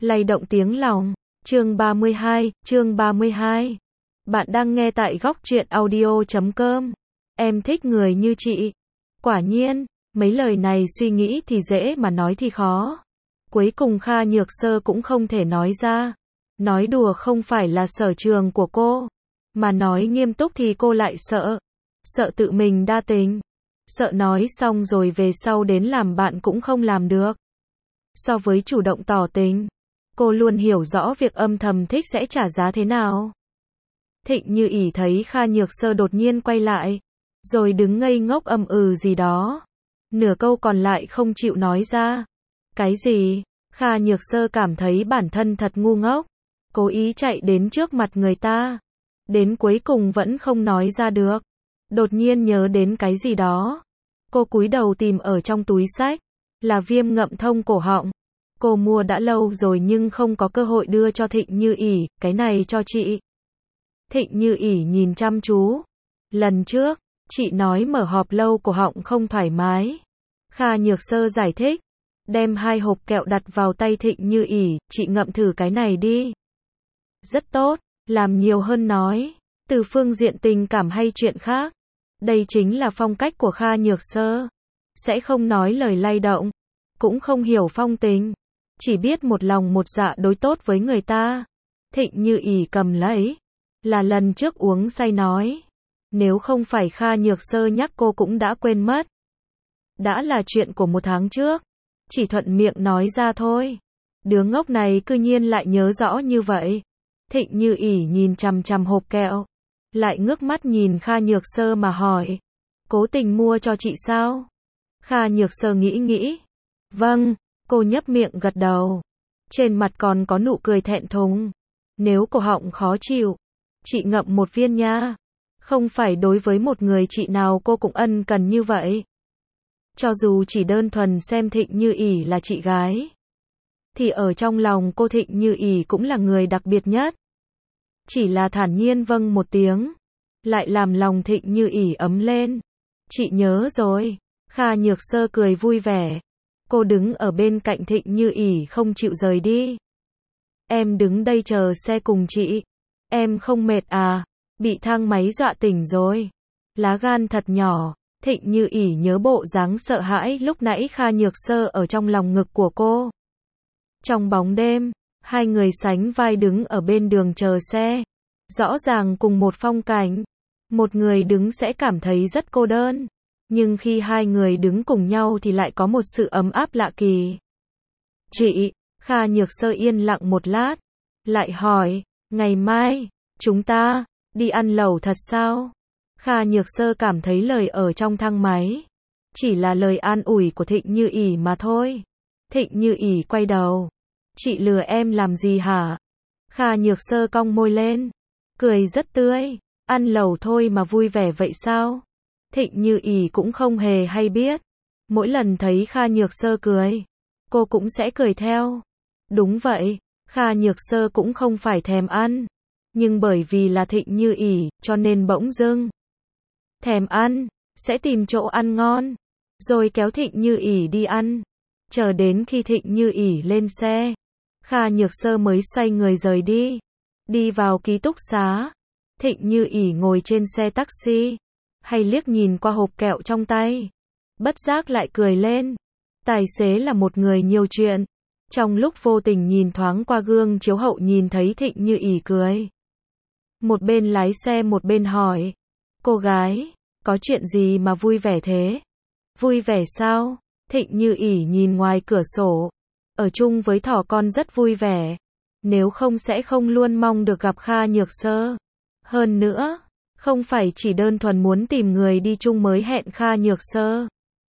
lay động tiếng lòng. Chương 32. Bạn đang nghe tại góc truyện audio.com. Em thích người như chị. Quả nhiên, mấy lời này suy nghĩ thì dễ mà nói thì khó. Cuối cùng Kha Nhược Sơ cũng không thể nói ra. Nói đùa không phải là sở trường của cô, mà nói nghiêm túc thì cô lại sợ. Sợ tự mình đa tình. Sợ nói xong rồi về sau đến làm bạn cũng không làm được. So với chủ động tỏ tình, cô luôn hiểu rõ việc âm thầm thích sẽ trả giá thế nào. Thịnh Như ỉ thấy Kha Nhược Sơ đột nhiên quay lại, rồi đứng ngây ngốc gì đó. Nửa câu còn lại không chịu nói ra. Cái gì? Kha Nhược Sơ cảm thấy bản thân thật ngu ngốc. Cố ý chạy đến trước mặt người ta. Đến cuối cùng vẫn không nói ra được. Đột nhiên nhớ đến cái gì đó. Cô cúi đầu tìm ở trong túi xách. Là viêm ngậm thông cổ họng. Cô mua đã lâu rồi nhưng không có cơ hội đưa cho Thịnh Như ỉ, cái này cho chị. Thịnh Như ỉ nhìn chăm chú. Lần trước, chị nói mở họp lâu cổ họng không thoải mái. Kha Nhược Sơ giải thích. Đem 2 hộp kẹo đặt vào tay Thịnh Như ỉ, chị ngậm thử cái này đi. Rất tốt, làm nhiều hơn nói. Từ phương diện tình cảm hay chuyện khác. Đây chính là phong cách của Kha Nhược Sơ. Sẽ không nói lời lay động. Cũng không hiểu phong tình. Chỉ biết một lòng một dạ đối tốt với người ta. Thịnh Như ỉ cầm lấy. Là lần trước uống say nói. Nếu không phải Kha Nhược Sơ nhắc cô cũng đã quên mất. Đã là chuyện của 1 tháng trước. Chỉ thuận miệng nói ra thôi. Đứa ngốc này cư nhiên lại nhớ rõ như vậy. Thịnh Như ỉ nhìn chằm chằm hộp kẹo. Lại ngước mắt nhìn Kha Nhược Sơ mà hỏi. Cố tình mua cho chị sao? Kha Nhược Sơ nghĩ. Vâng, cô nhấp miệng gật đầu. Trên mặt còn có nụ cười thẹn thùng. Nếu cổ họng khó chịu, chị ngậm 1 viên nha. Không phải đối với một người chị nào cô cũng ân cần như vậy. Cho dù chỉ đơn thuần xem Thịnh Như ỉ là chị gái, thì ở trong lòng cô Thịnh Như ỉ cũng là người đặc biệt nhất. Chỉ là thản nhiên vâng 1 tiếng, lại làm lòng Thịnh Như ỉ ấm lên. Chị nhớ rồi. Kha Nhược Sơ cười vui vẻ. Cô đứng ở bên cạnh Thịnh Như ỉ không chịu rời đi. Em đứng đây chờ xe cùng chị. Em không mệt à? Bị thang máy dọa tỉnh rồi. Lá gan thật nhỏ. Thịnh Như ỉ nhớ bộ dáng sợ hãi lúc nãy Kha Nhược Sơ ở trong lòng ngực của cô. Trong bóng đêm, 2 người sánh vai đứng ở bên đường chờ xe. Rõ ràng cùng một phong cảnh. Một người đứng sẽ cảm thấy rất cô đơn. Nhưng khi 2 người đứng cùng nhau thì lại có một sự ấm áp lạ kỳ. Chị, Kha Nhược Sơ yên lặng một lát. Lại hỏi, ngày mai, chúng ta, đi ăn lẩu thật sao? Kha Nhược Sơ cảm thấy lời ở trong thang máy. Chỉ là lời an ủi của Thịnh Như ỉ mà thôi. Thịnh Như ỉ quay đầu. Chị lừa em làm gì hả? Kha Nhược Sơ cong môi lên. Cười rất tươi. Ăn lẩu thôi mà vui vẻ vậy sao? Thịnh Như ỉ cũng không hề hay biết. Mỗi lần thấy Kha Nhược Sơ cười, cô cũng sẽ cười theo. Đúng vậy, Kha Nhược Sơ cũng không phải thèm ăn. Nhưng bởi vì là Thịnh Như ỉ, cho nên bỗng dưng thèm ăn, sẽ tìm chỗ ăn ngon. Rồi kéo Thịnh Như ỉ đi ăn. Chờ đến khi Thịnh Như ỉ lên xe, Kha Nhược Sơ mới xoay người rời đi. Đi vào ký túc xá. Thịnh Như ỉ ngồi trên xe taxi. Hay liếc nhìn qua hộp kẹo trong tay. Bất giác lại cười lên. Tài xế là một người nhiều chuyện. Trong lúc vô tình nhìn thoáng qua gương chiếu hậu nhìn thấy Thịnh Như ỉ cười. Một bên lái xe một bên hỏi. Cô gái, có chuyện gì mà vui vẻ thế? Vui vẻ sao? Thịnh Như ỉ nhìn ngoài cửa sổ. Ở chung với thỏ con rất vui vẻ. Nếu không sẽ không luôn mong được gặp Kha Nhược Sơ. Hơn nữa, không phải chỉ đơn thuần muốn tìm người đi chung mới hẹn Kha Nhược Sơ.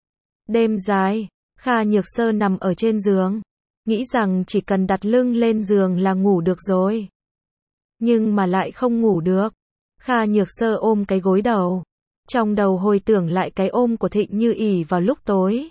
Đêm dài, Kha Nhược Sơ nằm ở trên giường. Nghĩ rằng chỉ cần đặt lưng lên giường là ngủ được rồi. Nhưng mà lại không ngủ được. Kha Nhược Sơ ôm cái gối đầu. Trong đầu hồi tưởng lại cái ôm của Thịnh Như ỉ vào lúc tối.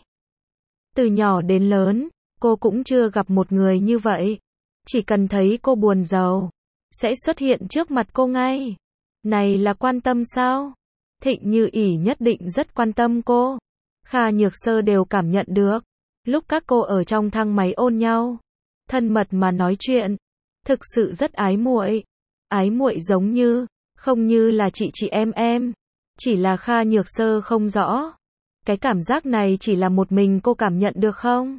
Từ nhỏ đến lớn, cô cũng chưa gặp một người như vậy. Chỉ cần thấy cô buồn rầu, sẽ xuất hiện trước mặt cô ngay. Này là quan tâm sao? Thịnh Như ỉ nhất định rất quan tâm cô. Kha Nhược Sơ đều cảm nhận được. Lúc các cô ở trong thang máy ôn nhau, thân mật mà nói chuyện, thực sự rất ái muội. Ái muội giống như, không như là chị em, chỉ là Kha Nhược Sơ không rõ. Cái cảm giác này chỉ là một mình cô cảm nhận được không?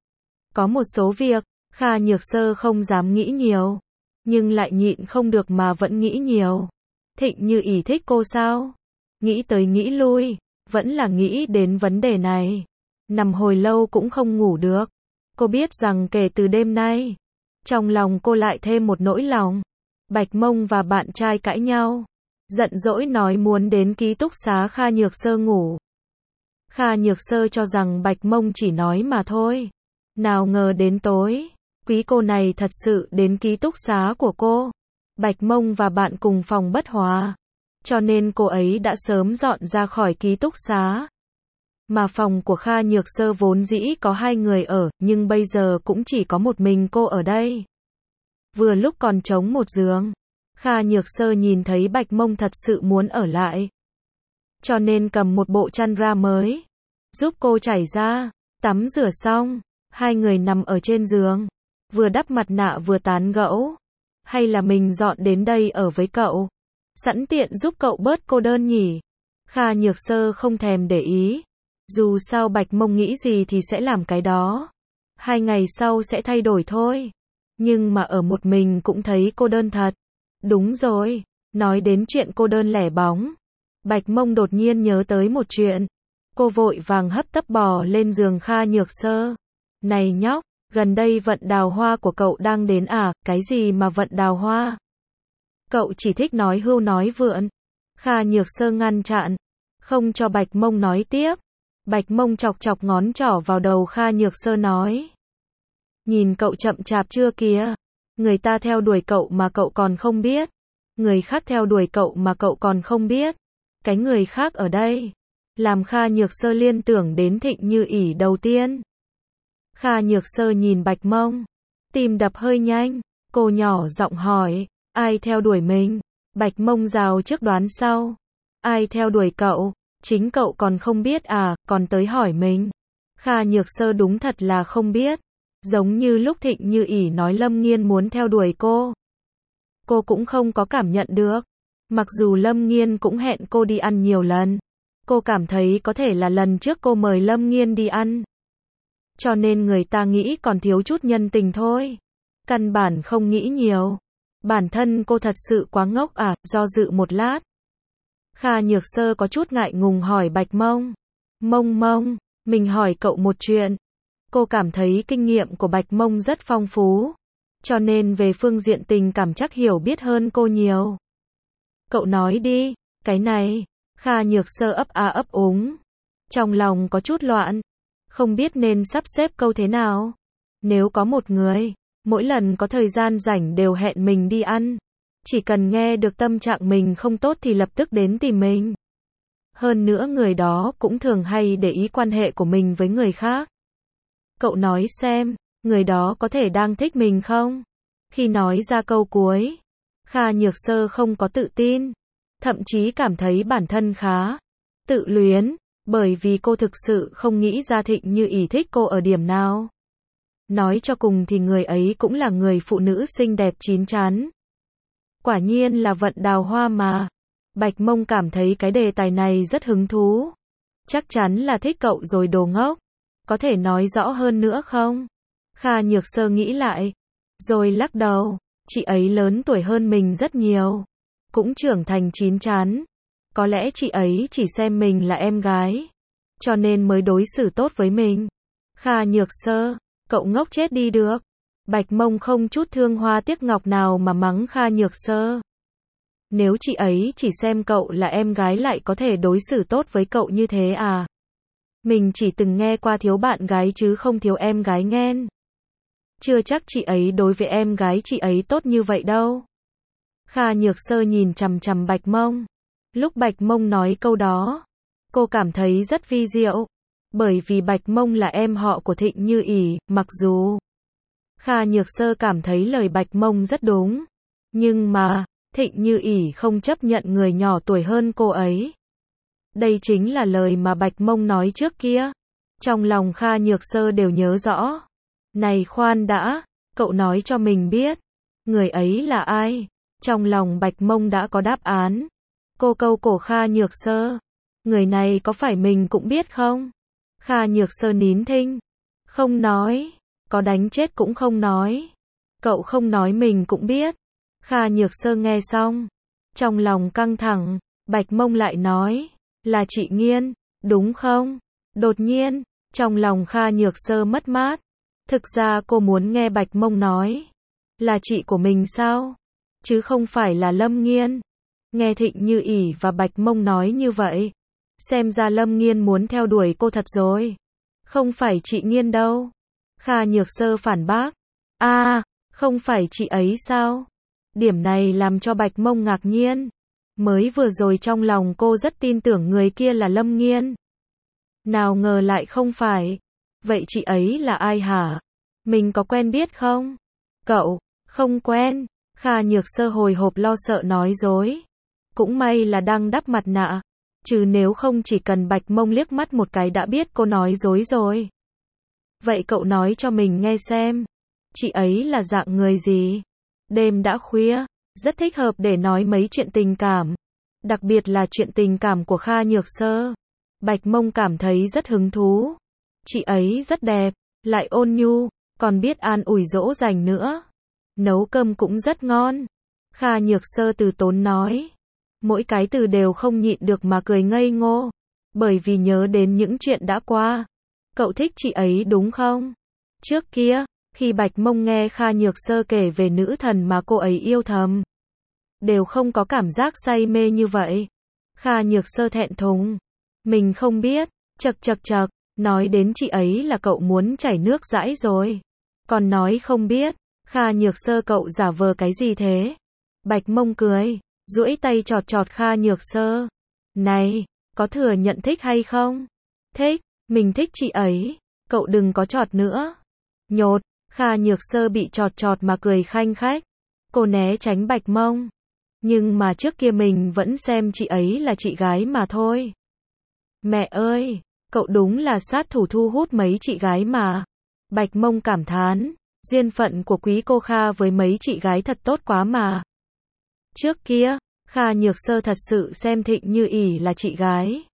Có một số việc, Kha Nhược Sơ không dám nghĩ nhiều, nhưng lại nhịn không được mà vẫn nghĩ nhiều. Thịnh Như Ỷ thích cô sao? Nghĩ tới nghĩ lui, vẫn là nghĩ đến vấn đề này. Nằm hồi lâu cũng không ngủ được. Cô biết rằng kể từ đêm nay, trong lòng cô lại thêm một nỗi lòng. Bạch Mông và bạn trai cãi nhau, giận dỗi nói muốn đến ký túc xá Kha Nhược Sơ ngủ. Kha Nhược Sơ cho rằng Bạch Mông chỉ nói mà thôi. Nào ngờ đến tối, quý cô này thật sự đến ký túc xá của cô. Bạch Mông và bạn cùng phòng bất hòa, cho nên cô ấy đã sớm dọn ra khỏi ký túc xá. Mà phòng của Kha Nhược Sơ vốn dĩ có 2 người ở, nhưng bây giờ cũng chỉ có một mình cô ở đây. Vừa lúc còn trống một giường, Kha Nhược Sơ nhìn thấy Bạch Mông thật sự muốn ở lại, cho nên cầm một bộ chăn ra mới, giúp cô trải ra, tắm rửa xong, 2 người nằm ở trên giường, vừa đắp mặt nạ vừa tán gẫu. Hay là mình dọn đến đây ở với cậu, sẵn tiện giúp cậu bớt cô đơn nhỉ? Kha Nhược Sơ không thèm để ý. Dù sao Bạch Mông nghĩ gì thì sẽ làm cái đó. 2 ngày sau sẽ thay đổi thôi. Nhưng mà ở một mình cũng thấy cô đơn thật. Đúng rồi, nói đến chuyện cô đơn lẻ bóng, Bạch Mông đột nhiên nhớ tới một chuyện. Cô vội vàng hấp tấp bò lên giường Kha Nhược Sơ. Này nhóc, gần đây vận đào hoa của cậu đang đến à? Cái gì mà vận đào hoa? Cậu chỉ thích nói hưu nói vượn. Kha Nhược Sơ ngăn chặn, không cho Bạch Mông nói tiếp. Bạch Mông chọc chọc ngón trỏ vào đầu Kha Nhược Sơ nói. Nhìn cậu chậm chạp chưa kìa. Người ta theo đuổi cậu mà cậu còn không biết. Người khác theo đuổi cậu mà cậu còn không biết. Cái người khác ở đây, làm Kha Nhược Sơ liên tưởng đến Thịnh Như Ỷ đầu tiên. Kha Nhược Sơ nhìn Bạch Mông, tim đập hơi nhanh, cô nhỏ giọng hỏi, ai theo đuổi mình? Bạch Mông rào trước đoán sau. Ai theo đuổi cậu? Chính cậu còn không biết à, còn tới hỏi mình. Kha Nhược Sơ đúng thật là không biết. Giống như lúc Thịnh Như Ỷ nói Lâm Nghiên muốn theo đuổi cô cũng không có cảm nhận được. Mặc dù Lâm Nghiên cũng hẹn cô đi ăn nhiều lần, cô cảm thấy có thể là lần trước cô mời Lâm Nghiên đi ăn, cho nên người ta nghĩ còn thiếu chút nhân tình thôi. Căn bản không nghĩ nhiều. Bản thân cô thật sự quá ngốc à? Do dự một lát, Kha Nhược Sơ có chút ngại ngùng hỏi Bạch Mông. Mông, mình hỏi cậu một chuyện. Cô cảm thấy kinh nghiệm của Bạch Mông rất phong phú, cho nên về phương diện tình cảm chắc hiểu biết hơn cô nhiều. Cậu nói đi. Cái này, Kha Nhược Sơ ấp a ấp úng, trong lòng có chút loạn, không biết nên sắp xếp câu thế nào. Nếu có một người, mỗi lần có thời gian rảnh đều hẹn mình đi ăn, chỉ cần nghe được tâm trạng mình không tốt thì lập tức đến tìm mình. Hơn nữa người đó cũng thường hay để ý quan hệ của mình với người khác. Cậu nói xem, người đó có thể đang thích mình không? Khi nói ra câu cuối, Kha Nhược Sơ không có tự tin, thậm chí cảm thấy bản thân khá tự luyến, bởi vì cô thực sự không nghĩ ra Thịnh Như Ỷ thích cô ở điểm nào. Nói cho cùng thì người ấy cũng là người phụ nữ xinh đẹp chín chắn. Quả nhiên là vận đào hoa mà. Bạch Mông cảm thấy cái đề tài này rất hứng thú. Chắc chắn là thích cậu rồi đồ ngốc. Có thể nói rõ hơn nữa không? Kha Nhược Sơ nghĩ lại, rồi lắc đầu. Chị ấy lớn tuổi hơn mình rất nhiều, cũng trưởng thành chín chắn. Có lẽ chị ấy chỉ xem mình là em gái, cho nên mới đối xử tốt với mình. Kha Nhược Sơ, cậu ngốc chết đi được. Bạch Mông không chút thương hoa tiếc ngọc nào mà mắng Kha Nhược Sơ. Nếu chị ấy chỉ xem cậu là em gái lại có thể đối xử tốt với cậu như thế à? Mình chỉ từng nghe qua thiếu bạn gái chứ không thiếu em gái ghen. Chưa chắc chị ấy đối với em gái chị ấy tốt như vậy đâu. Kha Nhược Sơ nhìn chằm chằm Bạch Mông. Lúc Bạch Mông nói câu đó, cô cảm thấy rất vi diệu. Bởi vì Bạch Mông là em họ của Thịnh Như Ỷ, mặc dù Kha Nhược Sơ cảm thấy lời Bạch Mông rất đúng, nhưng mà Thịnh Như Ỷ không chấp nhận người nhỏ tuổi hơn cô ấy. Đây chính là lời mà Bạch Mông nói trước kia. Trong lòng Kha Nhược Sơ đều nhớ rõ. Này khoan đã, Cậu nói cho mình biết. Người ấy là ai? Trong lòng Bạch Mông đã có đáp án. Cô câu cổ Kha Nhược Sơ. Người này có phải mình cũng biết không? Kha Nhược Sơ nín thinh. Không nói. Có đánh chết cũng không nói. Cậu không nói mình cũng biết. Kha Nhược Sơ nghe xong. Trong lòng căng thẳng. Bạch Mông lại nói. Là chị Nghiên, đúng không? Đột nhiên, trong lòng Kha Nhược Sơ mất mát. Thực ra cô muốn nghe Bạch Mông nói. Là chị của mình sao? Chứ không phải là Lâm Nghiên. Nghe Thịnh Như ỉ và Bạch Mông nói như vậy. Xem ra Lâm Nghiên muốn theo đuổi cô thật rồi. Không phải chị Nghiên đâu. Kha Nhược Sơ phản bác. Không phải chị ấy sao? Điểm này làm cho Bạch Mông ngạc nhiên. Mới vừa rồi trong lòng cô rất tin tưởng người kia là Lâm Nghiên. Nào ngờ lại không phải. Vậy chị ấy là ai hả? Mình có quen biết không? Cậu, không quen. Kha Nhược Sơ hồi hộp lo sợ nói dối. Cũng may là đang đắp mặt nạ. Chứ nếu không chỉ cần Bạch Mông liếc mắt một cái đã biết cô nói dối rồi. Vậy cậu nói cho mình nghe xem. Chị ấy là dạng người gì? Đêm đã khuya, rất thích hợp để nói mấy chuyện tình cảm. Đặc biệt là chuyện tình cảm của Kha Nhược Sơ. Bạch Mông cảm thấy rất hứng thú. Chị ấy rất đẹp, lại ôn nhu, còn biết an ủi dỗ dành nữa. Nấu cơm cũng rất ngon. Kha Nhược Sơ từ tốn nói. Mỗi cái từ đều không nhịn được mà cười ngây ngô. Bởi vì nhớ đến những chuyện đã qua. Cậu thích chị ấy đúng không? Trước kia, khi Bạch Mông nghe Kha Nhược Sơ kể về nữ thần mà cô ấy yêu thầm, đều không có cảm giác say mê như vậy. Kha Nhược Sơ thẹn thùng. Mình không biết, chậc, nói đến chị ấy là cậu muốn chảy nước dãi rồi. Còn nói không biết, Kha Nhược Sơ cậu giả vờ cái gì thế? Bạch Mông cười, duỗi tay chọt chọt Kha Nhược Sơ. Này, có thừa nhận thích hay không? Thích, mình thích chị ấy, cậu đừng có chọt nữa. Nhột, Kha Nhược Sơ bị chọt chọt mà cười khanh khách. Cô né tránh Bạch Mông. Nhưng mà trước kia mình vẫn xem chị ấy là chị gái mà thôi. Mẹ ơi, cậu đúng là sát thủ thu hút mấy chị gái mà. Bạch Mông cảm thán, duyên phận của quý cô Kha với mấy chị gái thật tốt quá mà. Trước kia, Kha Nhược Sơ thật sự xem Thịnh Như ỉ là chị gái.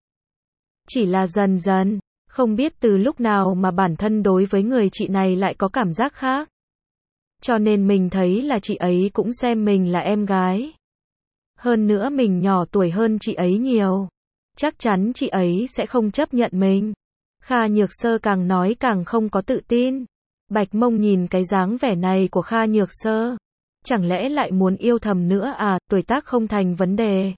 Chỉ là dần dần, không biết từ lúc nào mà bản thân đối với người chị này lại có cảm giác khác. Cho nên mình thấy là chị ấy cũng xem mình là em gái. Hơn nữa mình nhỏ tuổi hơn chị ấy nhiều. Chắc chắn chị ấy sẽ không chấp nhận mình. Kha Nhược Sơ càng nói càng không có tự tin. Bạch Mông nhìn cái dáng vẻ này của Kha Nhược Sơ. Chẳng lẽ lại muốn yêu thầm nữa à, tuổi tác không thành vấn đề.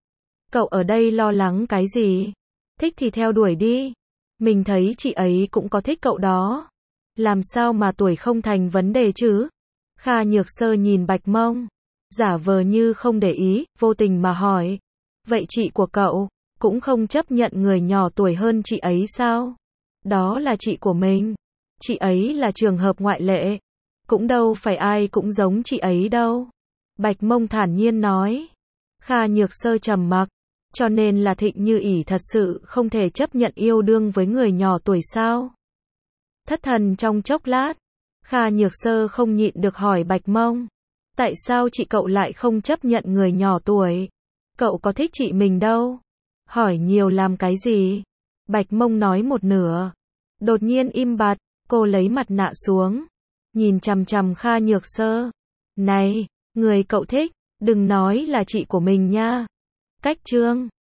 Cậu ở đây lo lắng cái gì? Thích thì theo đuổi đi. Mình thấy chị ấy cũng có thích cậu đó. Làm sao mà tuổi không thành vấn đề chứ? Kha Nhược Sơ nhìn Bạch Mông. Giả vờ như không để ý, vô tình mà hỏi. Vậy chị của cậu, cũng không chấp nhận người nhỏ tuổi hơn chị ấy sao? Đó là chị của mình. Chị ấy là trường hợp ngoại lệ. Cũng đâu phải ai cũng giống chị ấy đâu. Bạch Mông thản nhiên nói. Kha Nhược Sơ trầm mặc. Cho nên là Thịnh Như ỉ thật sự không thể chấp nhận yêu đương với người nhỏ tuổi sao? Thất thần trong chốc lát. Kha Nhược Sơ không nhịn được hỏi Bạch Mông. Tại sao chị cậu lại không chấp nhận người nhỏ tuổi? Cậu có thích chị mình đâu? Hỏi nhiều làm cái gì? Bạch Mông nói một nửa. Đột nhiên im bặt, cô lấy mặt nạ xuống. Nhìn chằm chằm Kha Nhược Sơ. Này, người cậu thích, đừng nói là chị của mình nha. Cách chương